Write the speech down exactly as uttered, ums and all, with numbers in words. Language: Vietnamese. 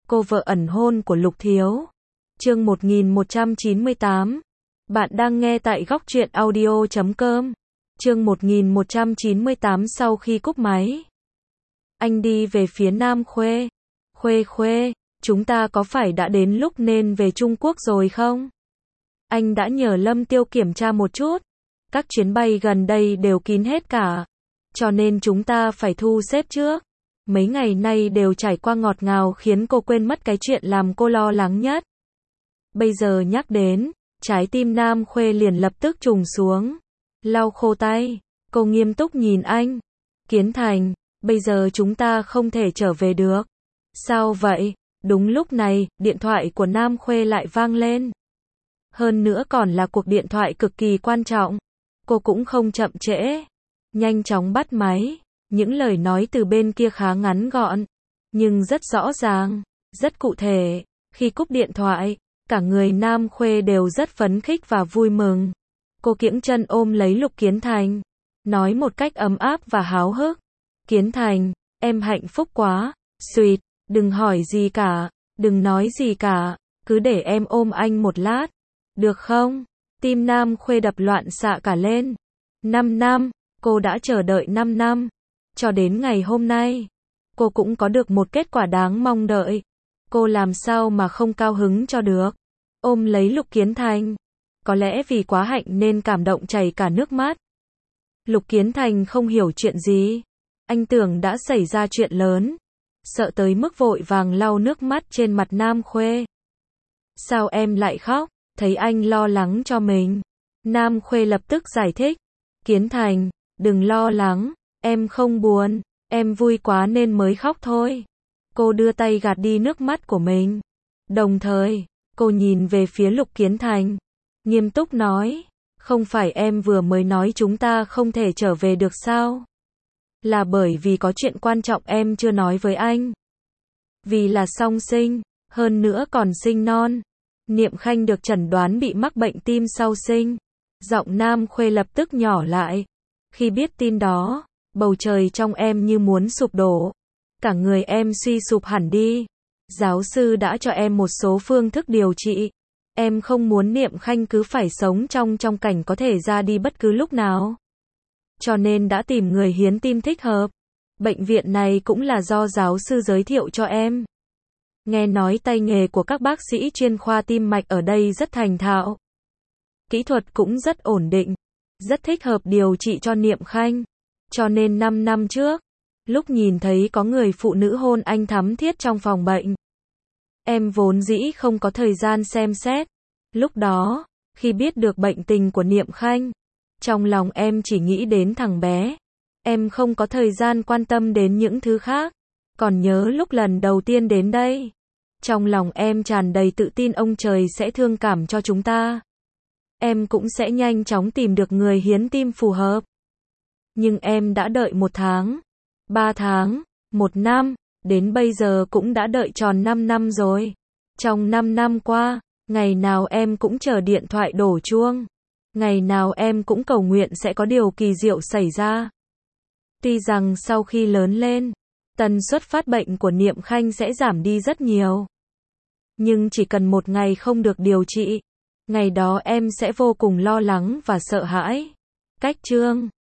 Cô vợ ẩn hôn của Lục Thiếu. Chương một nghìn một trăm chín mươi tám. Bạn đang nghe tại góc truyện audio chấm com. Chương một nghìn một trăm chín mươi tám. Sau khi cúp máy, anh đi về phía Nam Khuê. Khuê Khuê, chúng ta có phải đã đến lúc nên về Trung Quốc rồi không? Anh đã nhờ Lâm Tiêu kiểm tra một chút. Các chuyến bay gần đây đều kín hết cả. Cho nên chúng ta phải thu xếp trước. Mấy ngày nay đều trải qua ngọt ngào khiến cô quên mất cái chuyện làm cô lo lắng nhất. Bây giờ nhắc đến, trái tim Nam Khuê liền lập tức trùng xuống. Lau khô tay, cô nghiêm túc nhìn anh. Kiến Thành, bây giờ chúng ta không thể trở về được. Sao vậy? Đúng lúc này, điện thoại của Nam Khuê lại vang lên. Hơn nữa còn là cuộc điện thoại cực kỳ quan trọng. Cô cũng không chậm trễ. Nhanh chóng bắt máy. Những lời nói từ bên kia khá ngắn gọn, nhưng rất rõ ràng, rất cụ thể. Khi cúp điện thoại, cả người Nam Khuê đều rất phấn khích và vui mừng. Cô kiễng chân ôm lấy Lục Kiến Thành, nói một cách ấm áp và háo hức. Kiến Thành, em hạnh phúc quá. Xuyệt, đừng hỏi gì cả, đừng nói gì cả, cứ để em ôm anh một lát, được không? Tim Nam Khuê đập loạn xạ cả lên. Năm năm, cô đã chờ đợi năm năm. Cho đến ngày hôm nay, cô cũng có được một kết quả đáng mong đợi. Cô làm sao mà không cao hứng cho được. Ôm lấy Lục Kiến Thành. Có lẽ vì quá hạnh nên cảm động chảy cả nước mắt. Lục Kiến Thành không hiểu chuyện gì. Anh tưởng đã xảy ra chuyện lớn. Sợ tới mức vội vàng lau nước mắt trên mặt Nam Khuê. Sao em lại khóc? Thấy anh lo lắng cho mình. Nam Khuê lập tức giải thích. Kiến Thành, đừng lo lắng. Em không buồn, em vui quá nên mới khóc thôi. Cô đưa tay gạt đi nước mắt của mình. Đồng thời, cô nhìn về phía Lục Kiến Thành. Nghiêm túc nói, không phải em vừa mới nói chúng ta không thể trở về được sao? Là bởi vì có chuyện quan trọng em chưa nói với anh. Vì là song sinh, hơn nữa còn sinh non. Niệm Khanh được chẩn đoán bị mắc bệnh tim sau sinh. Giọng Nam Khuê lập tức nhỏ lại. Khi biết tin đó, bầu trời trong em như muốn sụp đổ. Cả người em suy sụp hẳn đi. Giáo sư đã cho em một số phương thức điều trị. Em không muốn Niệm Khanh cứ phải sống trong trong cảnh có thể ra đi bất cứ lúc nào. Cho nên đã tìm người hiến tim thích hợp. Bệnh viện này cũng là do giáo sư giới thiệu cho em. Nghe nói tay nghề của các bác sĩ chuyên khoa tim mạch ở đây rất thành thạo. Kỹ thuật cũng rất ổn định. Rất thích hợp điều trị cho Niệm Khanh. Cho nên năm năm trước, lúc nhìn thấy có người phụ nữ hôn anh thắm thiết trong phòng bệnh, em vốn dĩ không có thời gian xem xét. Lúc đó, khi biết được bệnh tình của Niệm Khanh, trong lòng em chỉ nghĩ đến thằng bé. Em không có thời gian quan tâm đến những thứ khác. Còn nhớ lúc lần đầu tiên đến đây, trong lòng em tràn đầy tự tin ông trời sẽ thương cảm cho chúng ta. Em cũng sẽ nhanh chóng tìm được người hiến tim phù hợp. Nhưng em đã đợi một tháng, ba tháng, một năm, đến bây giờ cũng đã đợi tròn năm năm rồi. Trong năm năm qua, ngày nào em cũng chờ điện thoại đổ chuông. Ngày nào em cũng cầu nguyện sẽ có điều kỳ diệu xảy ra. Tuy rằng sau khi lớn lên, tần suất phát bệnh của Niệm Khanh sẽ giảm đi rất nhiều. Nhưng chỉ cần một ngày không được điều trị, ngày đó em sẽ vô cùng lo lắng và sợ hãi. Cách chương